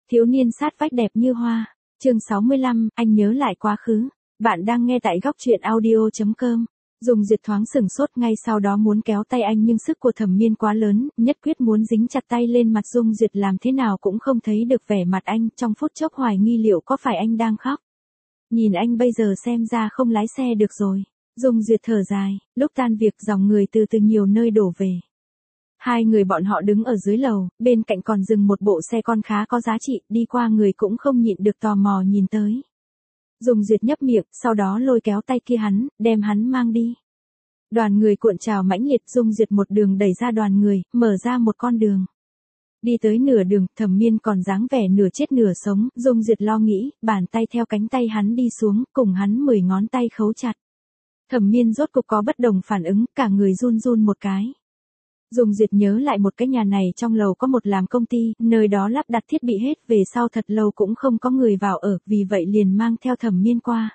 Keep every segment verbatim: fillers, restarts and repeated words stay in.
Thiếu niên sát vách đẹp như hoa. Chương sáu mươi lăm, anh nhớ lại quá khứ. Bạn đang nghe tại góc truyện audio chấm com. Dung Duyệt thoáng sừng sốt, ngay sau đó muốn kéo tay anh nhưng sức của Thẩm Miên quá lớn, nhất quyết muốn dính chặt tay lên mặt Dung Duyệt, làm thế nào cũng không thấy được vẻ mặt anh, trong phút chốc hoài nghi liệu có phải anh đang khóc. Nhìn anh bây giờ xem ra không lái xe được rồi. Dung Duyệt thở dài, lúc tan việc dòng người từ từ nhiều nơi đổ về. Hai người bọn họ đứng ở dưới lầu, bên cạnh còn dừng một bộ xe con khá có giá trị, đi qua người cũng không nhịn được tò mò nhìn tới. Dung Duyệt nhấp miệng, sau đó lôi kéo tay kia hắn, đem hắn mang đi. Đoàn người cuộn trào mãnh liệt, Dung Duyệt một đường đẩy ra đoàn người, mở ra một con đường. Đi tới nửa đường, Thẩm Miên còn dáng vẻ nửa chết nửa sống, Dung Duyệt lo nghĩ, bàn tay theo cánh tay hắn đi xuống, cùng hắn mười ngón tay khấu chặt. Thẩm Miên rốt cục có bất đồng phản ứng, cả người run run một cái. Dung Duyệt nhớ lại một cái nhà này trong lầu có một làm công ty, nơi đó lắp đặt thiết bị hết, về sau thật lâu cũng không có người vào ở, vì vậy liền mang theo Thẩm Miên qua.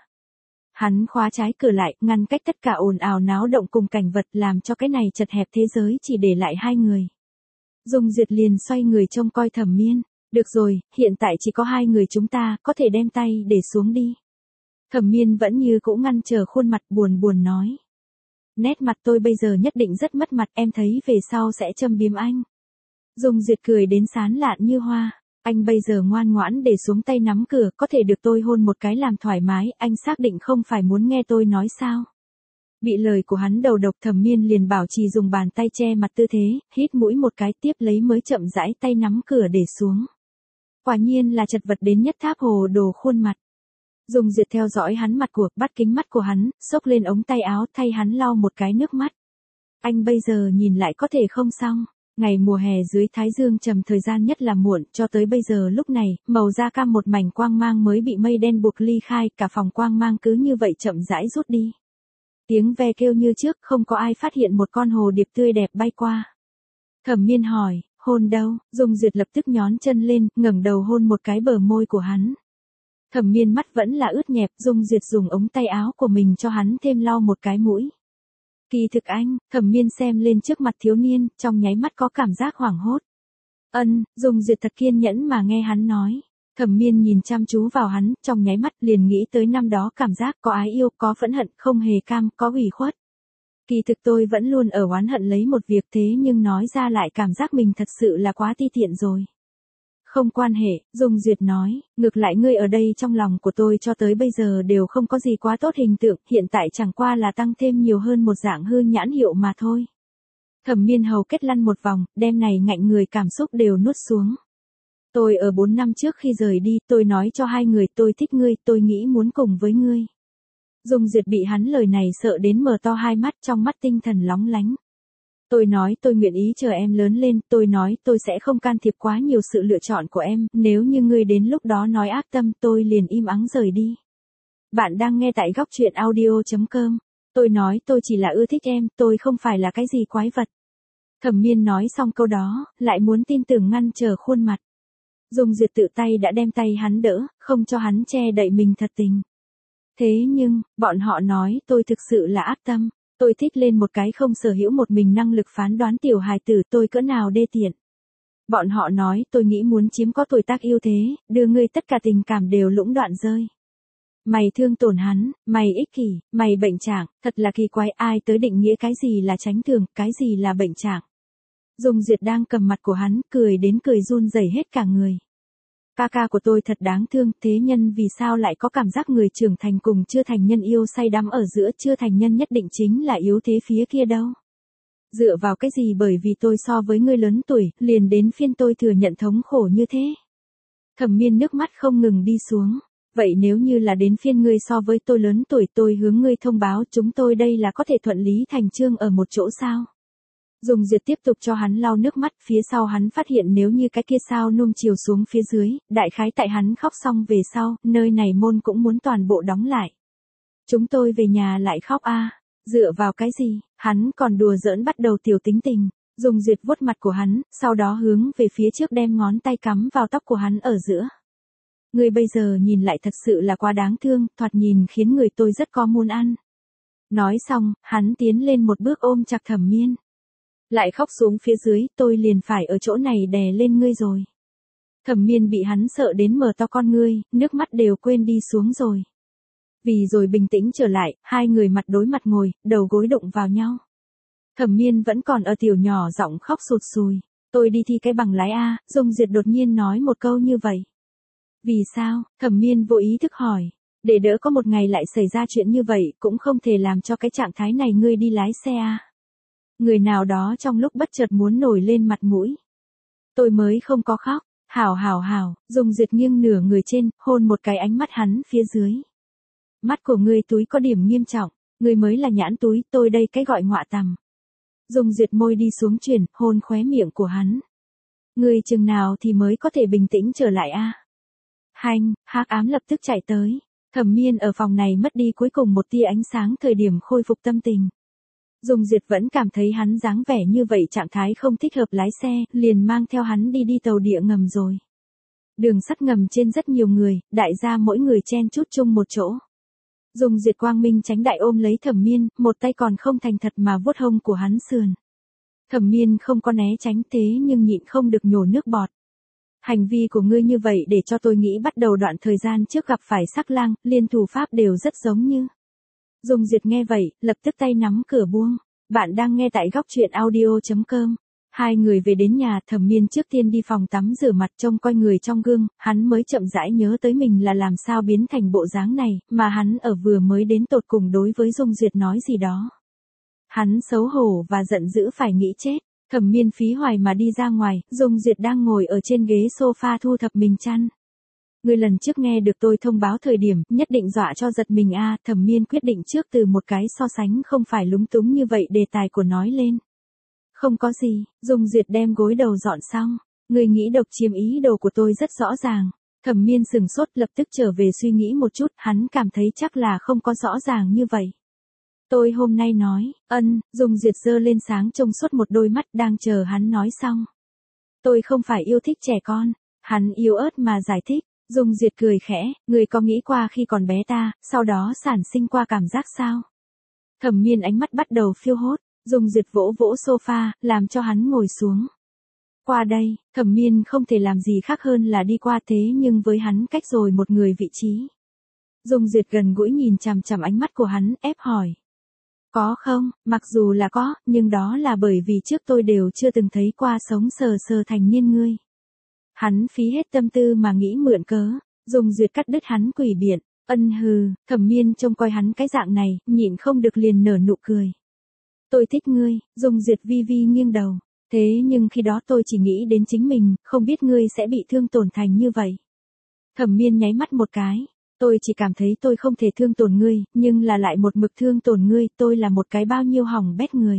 Hắn khóa trái cửa lại, ngăn cách tất cả ồn ào náo động cùng cảnh vật, làm cho cái này chật hẹp thế giới chỉ để lại hai người. Dung Duyệt liền xoay người trông coi Thẩm Miên. Được rồi, hiện tại chỉ có hai người chúng ta, có thể đem tay để xuống đi. Thẩm Miên vẫn như cũ ngăn trở khuôn mặt, buồn buồn nói. Nét mặt tôi bây giờ nhất định rất mất mặt, em thấy về sau sẽ châm biếm anh. Dung Duyệt cười đến sán lạn như hoa. Anh bây giờ ngoan ngoãn để xuống tay nắm cửa, có thể được tôi hôn một cái làm thoải mái, anh xác định không phải muốn nghe tôi nói sao. Bị lời của hắn đầu độc, Thẩm Miên liền bảo trì dùng bàn tay che mặt tư thế, hít mũi một cái, tiếp lấy mới chậm rãi tay nắm cửa để xuống. Quả nhiên là chật vật đến nhất tháp hồ đồ khuôn mặt. Dung Duyệt theo dõi hắn mặt của, bắt kính mắt của hắn, xốc lên ống tay áo thay hắn lau một cái nước mắt. Anh bây giờ nhìn lại có thể không xong. Ngày mùa hè dưới thái dương trầm, thời gian nhất là muộn, cho tới bây giờ lúc này, màu da cam một mảnh quang mang mới bị mây đen buộc ly khai, cả phòng quang mang cứ như vậy chậm rãi rút đi. Tiếng ve kêu như trước, không có ai phát hiện một con hồ điệp tươi đẹp bay qua. Thẩm Miên hỏi, hôn đâu? Dung Duyệt lập tức nhón chân lên, ngẩng đầu hôn một cái bờ môi của hắn. Thẩm Miên mắt vẫn là ướt nhẹp, Dung Duyệt dùng ống tay áo của mình cho hắn thêm lau một cái mũi. Kỳ thực anh, Thẩm Miên xem lên trước mặt thiếu niên, trong nháy mắt có cảm giác hoảng hốt. Ân, Dung Duyệt thật kiên nhẫn mà nghe hắn nói. Thẩm Miên nhìn chăm chú vào hắn, trong nháy mắt liền nghĩ tới năm đó cảm giác có ái yêu, có phẫn hận, không hề cam, có ủy khuất. Kỳ thực tôi vẫn luôn ở oán hận lấy một việc, thế nhưng nói ra lại cảm giác mình thật sự là quá ti tiện rồi. Không quan hệ, Dung Duyệt nói, ngược lại ngươi ở đây trong lòng của tôi cho tới bây giờ đều không có gì quá tốt hình tượng, hiện tại chẳng qua là tăng thêm nhiều hơn một dạng hư nhãn hiệu mà thôi. Thẩm Miên hầu kết lăn một vòng, đêm này ngạnh người cảm xúc đều nuốt xuống. Tôi ở bốn năm trước khi rời đi, tôi nói cho hai người tôi thích ngươi, tôi nghĩ muốn cùng với ngươi. Dung Duyệt bị hắn lời này sợ đến mở to hai mắt, trong mắt tinh thần lóng lánh. Tôi nói tôi nguyện ý chờ em lớn lên, tôi nói tôi sẽ không can thiệp quá nhiều sự lựa chọn của em, nếu như ngươi đến lúc đó nói ác tâm, tôi liền im ắng rời đi. Bạn đang nghe tại góc truyện audio chấm com. Tôi nói tôi chỉ là ưa thích em, tôi không phải là cái gì quái vật. Thẩm Miên nói xong câu đó, lại muốn tin tưởng ngăn trở khuôn mặt. Dung Duyệt tự tay đã đem tay hắn đỡ, không cho hắn che đậy mình thật tình. Thế nhưng, bọn họ nói tôi thực sự là ác tâm. Tôi thích lên một cái không sở hữu một mình năng lực phán đoán tiểu hài tử, tôi cỡ nào đê tiện. Bọn họ nói tôi nghĩ muốn chiếm có tuổi tác ưu thế, đưa ngươi tất cả tình cảm đều lũng đoạn rơi. Mày thương tổn hắn, mày ích kỷ, mày bệnh trạng, thật là kỳ quái, ai tới định nghĩa cái gì là tránh thường, cái gì là bệnh trạng. Dung Duyệt đang cầm mặt của hắn, cười đến cười run rẩy hết cả người. Ca ca của tôi thật đáng thương, thế nhân vì sao lại có cảm giác người trưởng thành cùng chưa thành nhân yêu say đắm ở giữa, chưa thành nhân nhất định chính là yếu thế phía kia đâu. Dựa vào cái gì, bởi vì tôi so với ngươi lớn tuổi, liền đến phiên tôi thừa nhận thống khổ như thế. Thẩm Miên nước mắt không ngừng đi xuống. Vậy nếu như là đến phiên ngươi so với tôi lớn tuổi, tôi hướng ngươi thông báo, chúng tôi đây là có thể thuận lý thành chương ở một chỗ sao? Dung Duyệt tiếp tục cho hắn lau nước mắt, phía sau hắn phát hiện nếu như cái kia sao nung chiều xuống phía dưới, đại khái tại hắn khóc xong về sau, nơi này môn cũng muốn toàn bộ đóng lại. Chúng tôi về nhà lại khóc a, à. Dựa vào cái gì, hắn còn đùa giỡn bắt đầu tiểu tính tình. Dung Duyệt vuốt mặt của hắn, sau đó hướng về phía trước đem ngón tay cắm vào tóc của hắn ở giữa. Người bây giờ nhìn lại thật sự là quá đáng thương, thoạt nhìn khiến người tôi rất có muốn ăn. Nói xong, hắn tiến lên một bước ôm chặt Thẩm Miên. Lại khóc xuống phía dưới, tôi liền phải ở chỗ này đè lên ngươi rồi. Thẩm Miên bị hắn sợ đến mở to con ngươi, nước mắt đều quên đi xuống rồi. Vì rồi bình tĩnh trở lại, hai người mặt đối mặt ngồi, đầu gối đụng vào nhau. Thẩm Miên vẫn còn ở tiểu nhỏ giọng khóc sụt sùi. Tôi đi thi cái bằng lái A, Dung Diệt đột nhiên nói một câu như vậy. Vì sao? Thẩm Miên vô ý thức hỏi. Để đỡ có một ngày lại xảy ra chuyện như vậy, cũng không thể làm cho cái trạng thái này ngươi đi lái xe A. Người nào đó trong lúc bất chợt muốn nổi lên mặt mũi. Tôi mới không có khóc. Hảo hảo hảo, Dung Diệt nghiêng nửa người trên, hôn một cái ánh mắt hắn phía dưới. Mắt của ngươi túi có điểm nghiêm trọng, ngươi mới là nhãn túi, tôi đây cái gọi ngọa tằm. Dung Diệt môi đi xuống chuyển, hôn khóe miệng của hắn. Ngươi chừng nào thì mới có thể bình tĩnh trở lại a? Hanh, hắc ám lập tức chạy tới. Thẩm Miên ở phòng này mất đi cuối cùng một tia ánh sáng thời điểm khôi phục tâm tình. Dung Diệt vẫn cảm thấy hắn dáng vẻ như vậy trạng thái không thích hợp lái xe, liền mang theo hắn đi đi tàu địa ngầm rồi. Đường sắt ngầm trên rất nhiều người, đại gia mỗi người chen chúc chung một chỗ. Dung Diệt quang minh tránh đại ôm lấy Thẩm Miên, một tay còn không thành thật mà vuốt hông của hắn sườn. Thẩm Miên không có né tránh thế nhưng nhịn không được nhổ nước bọt. Hành vi của ngươi như vậy để cho tôi nghĩ bắt đầu đoạn thời gian trước gặp phải Sắc Lang, liên thủ pháp đều rất giống như. Dung Diệt nghe vậy, lập tức tay nắm cửa buông. Bạn đang nghe tại góc truyện audio chấm com. Hai người về đến nhà, Thẩm Miên trước tiên đi phòng tắm rửa mặt trông coi người trong gương, hắn mới chậm rãi nhớ tới mình là làm sao biến thành bộ dáng này, mà hắn ở vừa mới đến tột cùng đối với Dung Diệt nói gì đó. Hắn xấu hổ và giận dữ phải nghĩ chết. Thẩm Miên phí hoài mà đi ra ngoài, Dung Diệt đang ngồi ở trên ghế sofa thu thập mình chăn. Ngươi lần trước nghe được tôi thông báo thời điểm, nhất định dọa cho giật mình a. À, Thẩm Miên quyết định trước từ một cái so sánh không phải lúng túng như vậy đề tài của nói lên. Không có gì, Dung Diệt đem gối đầu dọn xong. Ngươi nghĩ độc chiếm ý đồ của tôi rất rõ ràng. Thẩm Miên sừng sốt lập tức trở về suy nghĩ một chút, hắn cảm thấy chắc là không có rõ ràng như vậy. Tôi hôm nay nói, ân, Dung Diệt giơ lên sáng trông suốt một đôi mắt đang chờ hắn nói xong. Tôi không phải yêu thích trẻ con, hắn yếu ớt mà giải thích. Dung Diệt cười khẽ, người có nghĩ qua khi còn bé ta, sau đó sản sinh qua cảm giác sao? Thẩm Miên ánh mắt bắt đầu phiêu hốt, Dung Diệt vỗ vỗ sofa, làm cho hắn ngồi xuống. Qua đây, Thẩm Miên không thể làm gì khác hơn là đi qua thế nhưng với hắn cách rồi một người vị trí. Dung Diệt gần gũi nhìn chằm chằm ánh mắt của hắn, ép hỏi. Có không, mặc dù là có, nhưng đó là bởi vì trước tôi đều chưa từng thấy qua sống sờ sờ thành niên ngươi. Hắn phí hết tâm tư mà nghĩ mượn cớ, Dung Diệt cắt đứt hắn quỷ biện, ân hừ, Thẩm Miên trông coi hắn cái dạng này, nhịn không được liền nở nụ cười. Tôi thích ngươi, Dung Diệt vi vi nghiêng đầu, thế nhưng khi đó tôi chỉ nghĩ đến chính mình, không biết ngươi sẽ bị thương tổn thành như vậy. Thẩm Miên nháy mắt một cái, tôi chỉ cảm thấy tôi không thể thương tổn ngươi, nhưng là lại một mực thương tổn ngươi, tôi là một cái bao nhiêu hỏng bét người.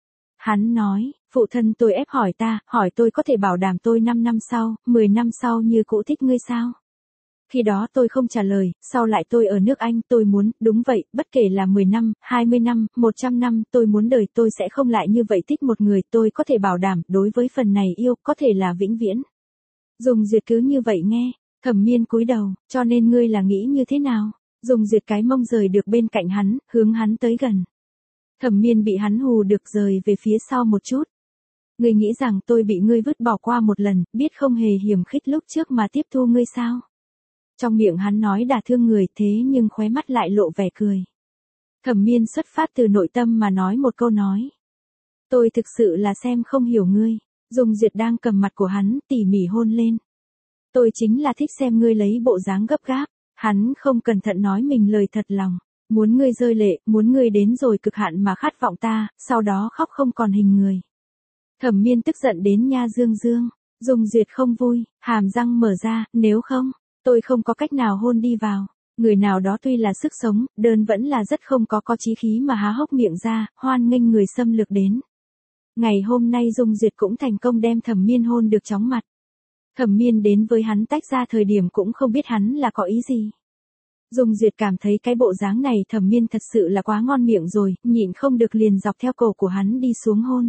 Hắn nói, phụ thân tôi ép hỏi ta, hỏi tôi có thể bảo đảm tôi năm năm sau, mười năm sau như cũ thích ngươi sao? Khi đó tôi không trả lời, sau lại tôi ở nước Anh tôi muốn, đúng vậy, bất kể là mười năm, hai mươi năm, một trăm năm, tôi muốn đời tôi sẽ không lại như vậy thích một người, tôi có thể bảo đảm, đối với phần này yêu, có thể là vĩnh viễn. Dung Diệt cứ như vậy nghe, Thẩm Miên cúi đầu, cho nên ngươi là nghĩ như thế nào? Dung Diệt cái mông rời được bên cạnh hắn, hướng hắn tới gần. Thẩm Miên bị hắn hù được rời về phía sau một chút. Ngươi nghĩ rằng tôi bị ngươi vứt bỏ qua một lần, biết không hề hiểm khích lúc trước mà tiếp thu ngươi sao? Trong miệng hắn nói đả thương người thế nhưng khóe mắt lại lộ vẻ cười. Thẩm Miên xuất phát từ nội tâm mà nói một câu nói. Tôi thực sự là xem không hiểu ngươi. Dung Diệt đang cầm mặt của hắn tỉ mỉ hôn lên. Tôi chính là thích xem ngươi lấy bộ dáng gấp gáp. Hắn không cẩn thận nói mình lời thật lòng. Muốn ngươi rơi lệ, muốn ngươi đến rồi cực hạn mà khát vọng ta, sau đó khóc không còn hình người. Thẩm Miên tức giận đến nha dương dương. Dung Diệt không vui, hàm răng mở ra, nếu không, tôi không có cách nào hôn đi vào. Người nào đó tuy là sức sống, đơn vẫn là rất không có có chí khí mà há hốc miệng ra, hoan nghênh người xâm lược đến. Ngày hôm nay Dung Diệt cũng thành công đem Thẩm Miên hôn được chóng mặt. Thẩm Miên đến với hắn tách ra thời điểm cũng không biết hắn là có ý gì. Dung Diệt cảm thấy cái bộ dáng này Thẩm Miên thật sự là quá ngon miệng rồi, nhịn không được liền dọc theo cổ của hắn đi xuống hôn.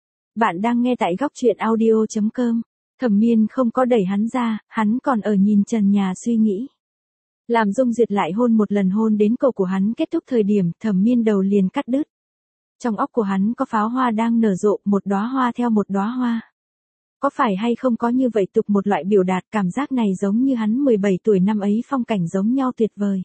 Bạn đang nghe tại góc truyện audio chấm com. Thẩm Miên không có đẩy hắn ra, hắn còn ở nhìn trần nhà suy nghĩ. Làm Dung Diệt lại hôn một lần hôn đến cổ của hắn kết thúc thời điểm, Thẩm Miên đầu liền cắt đứt. Trong óc của hắn có pháo hoa đang nở rộ, một đóa hoa theo một đóa hoa. Có phải hay không có như vậy tục một loại biểu đạt, cảm giác này giống như hắn mười bảy tuổi năm ấy phong cảnh giống nhau tuyệt vời.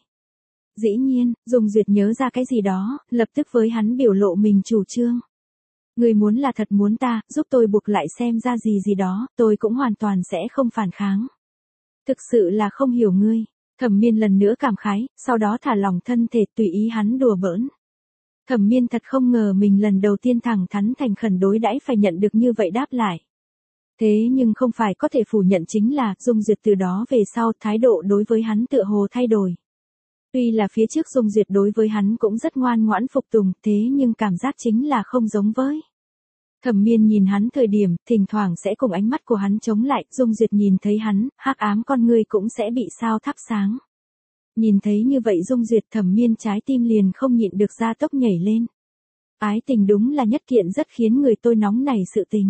Dĩ nhiên, Dung Duyệt nhớ ra cái gì đó, lập tức với hắn biểu lộ mình chủ trương. Ngươi muốn là thật muốn ta, giúp tôi buộc lại xem ra gì gì đó, tôi cũng hoàn toàn sẽ không phản kháng. Thực sự là không hiểu ngươi. Thẩm Miên lần nữa cảm khái, sau đó thả lỏng thân thể tùy ý hắn đùa bỡn. Thẩm Miên thật không ngờ mình lần đầu tiên thẳng thắn thành khẩn đối đãi phải nhận được như vậy đáp lại. Thế nhưng không phải có thể phủ nhận chính là, Dung Duyệt từ đó về sau thái độ đối với hắn tựa hồ thay đổi. Tuy là phía trước Dung Duyệt đối với hắn cũng rất ngoan ngoãn phục tùng, thế nhưng cảm giác chính là không giống với. Thẩm Miên nhìn hắn thời điểm, thỉnh thoảng sẽ cùng ánh mắt của hắn chống lại, Dung Duyệt nhìn thấy hắn, hắc ám con ngươi cũng sẽ bị sao thắp sáng. Nhìn thấy như vậy Dung Duyệt, Thẩm Miên trái tim liền không nhịn được ra tốc nhảy lên. Ái tình đúng là nhất kiện rất khiến người tôi nóng nảy sự tình.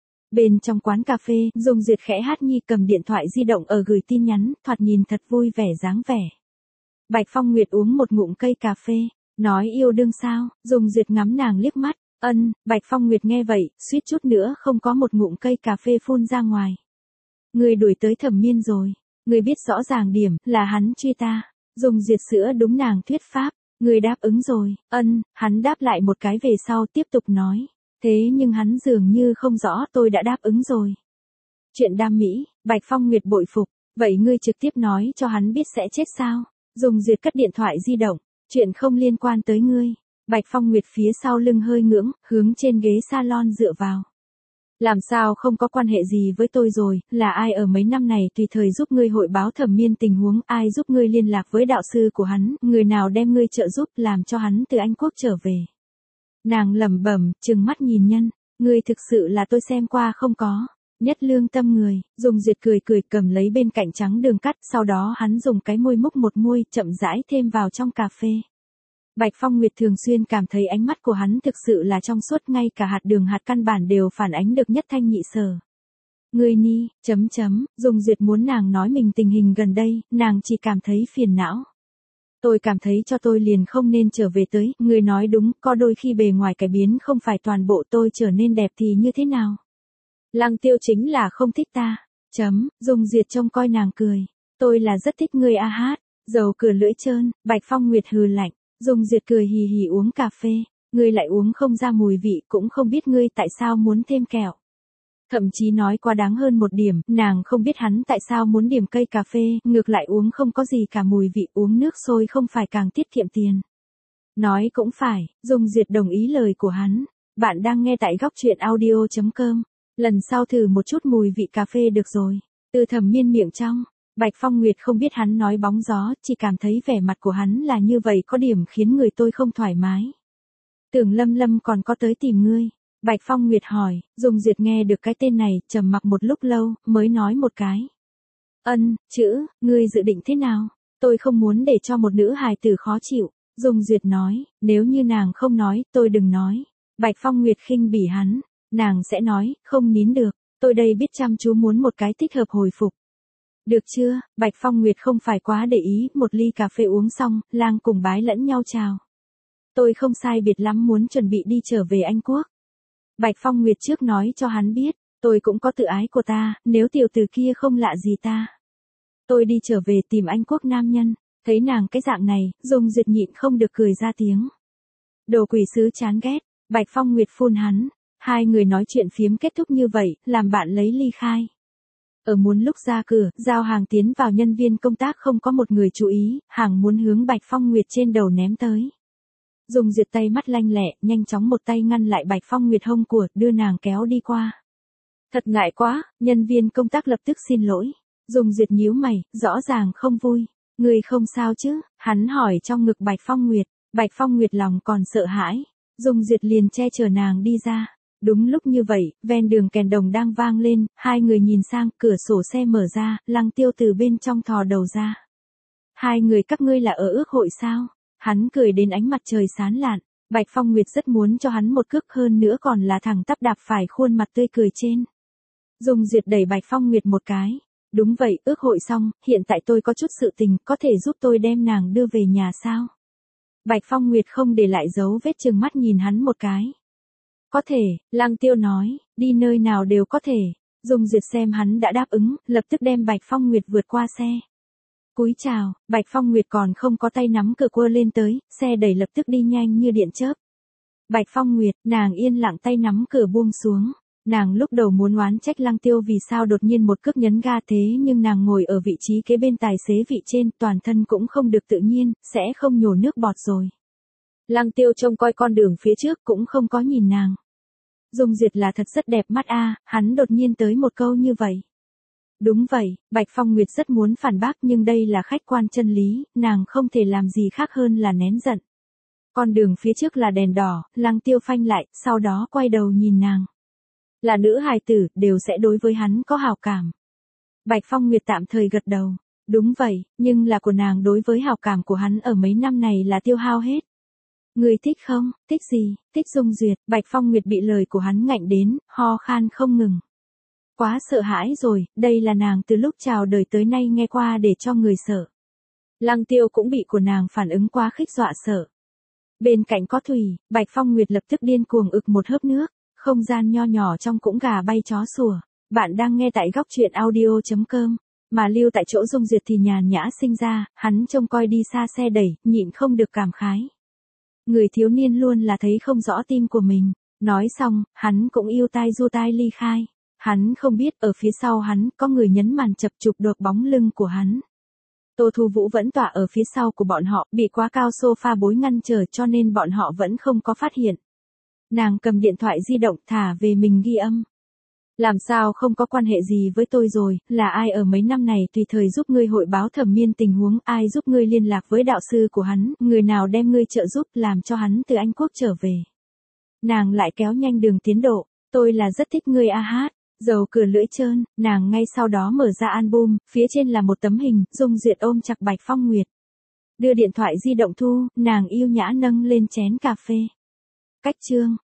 Bên trong quán cà phê, Dung Duyệt khẽ hát nhi cầm điện thoại di động ở gửi tin nhắn, thoạt nhìn thật vui vẻ dáng vẻ. Bạch Phong Nguyệt uống một ngụm cây cà phê, nói yêu đương sao, Dung Duyệt ngắm nàng liếc mắt, ân, Bạch Phong Nguyệt nghe vậy, suýt chút nữa không có một ngụm cây cà phê phun ra ngoài. Người đuổi tới Thẩm Miên rồi, người biết rõ ràng điểm, là hắn truy ta, Dung Duyệt sữa đúng nàng thuyết pháp, người đáp ứng rồi, ân, hắn đáp lại một cái về sau tiếp tục nói, thế nhưng hắn dường như không rõ tôi đã đáp ứng rồi. Chuyện đam mỹ, Bạch Phong Nguyệt bội phục, vậy ngươi trực tiếp nói cho hắn biết sẽ chết sao? Dung Duyệt cất điện thoại di động, chuyện không liên quan tới ngươi. Bạch Phong Nguyệt phía sau lưng hơi ngưỡng, hướng trên ghế salon dựa vào. Làm sao không có quan hệ gì với tôi rồi, là ai ở mấy năm này tùy thời giúp ngươi hội báo Thẩm Miên tình huống, ai giúp ngươi liên lạc với đạo sư của hắn, người nào đem ngươi trợ giúp làm cho hắn từ Anh Quốc trở về. Nàng lẩm bẩm, trừng mắt nhìn nhân, ngươi thực sự là tôi xem qua không có. Nhất lương tâm người, Dung Duyệt cười cười cầm lấy bên cạnh trắng đường cắt, sau đó hắn dùng cái môi múc một muôi, chậm rãi thêm vào trong cà phê. Bạch Phong Nguyệt thường xuyên cảm thấy ánh mắt của hắn thực sự là trong suốt, ngay cả hạt đường hạt căn bản đều phản ánh được nhất thanh nhị sở. Người ni, chấm chấm, Dung Duyệt muốn nàng nói mình tình hình gần đây, nàng chỉ cảm thấy phiền não. Tôi cảm thấy cho tôi liền không nên trở về tới, người nói đúng, có đôi khi bề ngoài cải biến không phải toàn bộ tôi trở nên đẹp thì như thế nào. Lăng Tiêu chính là không thích ta. Chấm, Dung Duyệt trông coi nàng cười. Tôi là rất thích ngươi a hát. Dầu cửa lưỡi trơn, Bạch Phong Nguyệt hừ lạnh. Dung Duyệt cười hì hì uống cà phê. Ngươi lại uống không ra mùi vị, cũng không biết ngươi tại sao muốn thêm kẹo. Thậm chí nói quá đáng hơn một điểm, nàng không biết hắn tại sao muốn điểm cây cà phê, ngược lại uống không có gì cả mùi vị, uống nước sôi không phải càng tiết kiệm tiền. Nói cũng phải, Dung Duyệt đồng ý lời của hắn. Bạn đang nghe tại góc truyện audio chấm com. Lần sau thử một chút mùi vị cà phê được rồi. Từ Thẩm Miên miệng trong, Bạch Phong Nguyệt không biết hắn nói bóng gió, chỉ cảm thấy vẻ mặt của hắn là như vậy có điểm khiến người tôi không thoải mái. Tưởng Lâm Lâm còn có tới tìm ngươi. Bạch Phong Nguyệt hỏi, Dung Duyệt nghe được cái tên này, trầm mặc một lúc lâu, mới nói một cái. Ân, chữ, ngươi dự định thế nào? Tôi không muốn để cho một nữ hài tử khó chịu. Dung Duyệt nói, nếu như nàng không nói, tôi đừng nói. Bạch Phong Nguyệt khinh bỉ hắn. Nàng sẽ nói, không nín được, tôi đây biết chăm chú muốn một cái thích hợp hồi phục. Được chưa, Bạch Phong Nguyệt không phải quá để ý, một ly cà phê uống xong, lang cùng bái lẫn nhau chào. Tôi không sai biệt lắm muốn chuẩn bị đi trở về Anh Quốc. Bạch Phong Nguyệt trước nói cho hắn biết, tôi cũng có tự ái của ta, nếu tiểu tử kia không lạ gì ta. Tôi đi trở về tìm Anh Quốc nam nhân, thấy nàng cái dạng này, Dung Duyệt nhịn không được cười ra tiếng. Đồ quỷ sứ chán ghét, Bạch Phong Nguyệt phun hắn. Hai người nói chuyện phiếm kết thúc như vậy, làm bạn lấy ly khai. Ở muốn lúc ra cửa, giao hàng tiến vào nhân viên công tác không có một người chú ý, hàng muốn hướng Bạch Phong Nguyệt trên đầu ném tới. Dung Duyệt tay mắt lanh lẹ, nhanh chóng một tay ngăn lại Bạch Phong Nguyệt hông của, đưa nàng kéo đi qua. Thật ngại quá, nhân viên công tác lập tức xin lỗi. Dung Duyệt nhíu mày, rõ ràng không vui. Người không sao chứ, hắn hỏi trong ngực Bạch Phong Nguyệt. Bạch Phong Nguyệt lòng còn sợ hãi. Dung Duyệt liền che chở nàng đi ra. Đúng lúc như vậy, ven đường kèn đồng đang vang lên, hai người nhìn sang, cửa sổ xe mở ra, Lăng Tiêu từ bên trong thò đầu ra. Hai người các ngươi là ở ước hội sao? Hắn cười đến ánh mặt trời sáng lạn, Bạch Phong Nguyệt rất muốn cho hắn một cước, hơn nữa còn là thẳng tắp đạp phải khuôn mặt tươi cười trên. Dung Duyệt đẩy Bạch Phong Nguyệt một cái. Đúng vậy, ước hội xong, hiện tại tôi có chút sự tình, có thể giúp tôi đem nàng đưa về nhà sao? Bạch Phong Nguyệt không để lại dấu vết, trừng mắt nhìn hắn một cái. Có thể, Lăng Tiêu nói, đi nơi nào đều có thể. Dung Duyệt xem hắn đã đáp ứng, lập tức đem Bạch Phong Nguyệt vượt qua xe. Cúi chào, Bạch Phong Nguyệt còn không có tay nắm cửa quơ lên tới, xe đẩy lập tức đi nhanh như điện chớp. Bạch Phong Nguyệt, nàng yên lặng tay nắm cửa buông xuống. Nàng lúc đầu muốn oán trách Lăng Tiêu vì sao đột nhiên một cước nhấn ga thế nhưng nàng ngồi ở vị trí kế bên tài xế vị trên, toàn thân cũng không được tự nhiên, sẽ không nhổ nước bọt rồi. Lăng Tiêu trông coi con đường phía trước cũng không có nhìn nàng. Dung Duyệt là thật rất đẹp mắt a, hắn đột nhiên tới một câu như vậy. Đúng vậy, Bạch Phong Nguyệt rất muốn phản bác nhưng đây là khách quan chân lý, nàng không thể làm gì khác hơn là nén giận. Con đường phía trước là đèn đỏ, Lăng Tiêu phanh lại, sau đó quay đầu nhìn nàng. Là nữ hài tử, đều sẽ đối với hắn có hào cảm. Bạch Phong Nguyệt tạm thời gật đầu. Đúng vậy, nhưng là của nàng đối với hào cảm của hắn ở mấy năm này là tiêu hao hết. Người thích không, thích gì, thích Dung Duyệt, Bạch Phong Nguyệt bị lời của hắn ngạnh đến, ho khan không ngừng. Quá sợ hãi rồi, đây là nàng từ lúc chào đời tới nay nghe qua để cho người sợ. Lăng Tiêu cũng bị của nàng phản ứng quá khích dọa sợ. Bên cạnh có thủy, Bạch Phong Nguyệt lập tức điên cuồng ực một hớp nước, không gian nho nhỏ trong cũng gà bay chó sủa. Bạn đang nghe tại góc truyện audio chấm com, mà lưu tại chỗ Dung Duyệt thì nhàn nhã sinh ra, hắn trông coi đi xa xe đẩy, nhịn không được cảm khái. Người thiếu niên luôn là thấy không rõ tim của mình. Nói xong, hắn cũng yêu tai du tai ly khai. Hắn không biết ở phía sau hắn có người nhấn màn chập chụp đột bóng lưng của hắn. Tô Thu Vũ vẫn tọa ở phía sau của bọn họ, bị quá cao sofa bối ngăn trở cho nên bọn họ vẫn không có phát hiện. Nàng cầm điện thoại di động thả về mình ghi âm. Làm sao không có quan hệ gì với tôi rồi, là ai ở mấy năm này tùy thời giúp ngươi hội báo Thẩm Miên tình huống, ai giúp ngươi liên lạc với đạo sư của hắn, người nào đem ngươi trợ giúp làm cho hắn từ Anh Quốc trở về. Nàng lại kéo nhanh đường tiến độ, tôi là rất thích ngươi a hát, dầu cửa lưỡi trơn, nàng ngay sau đó mở ra album, phía trên là một tấm hình, Dung Duyệt ôm chặt Bạch Phong Nguyệt. Đưa điện thoại di động thu, nàng yêu nhã nâng lên chén cà phê. Cách chương.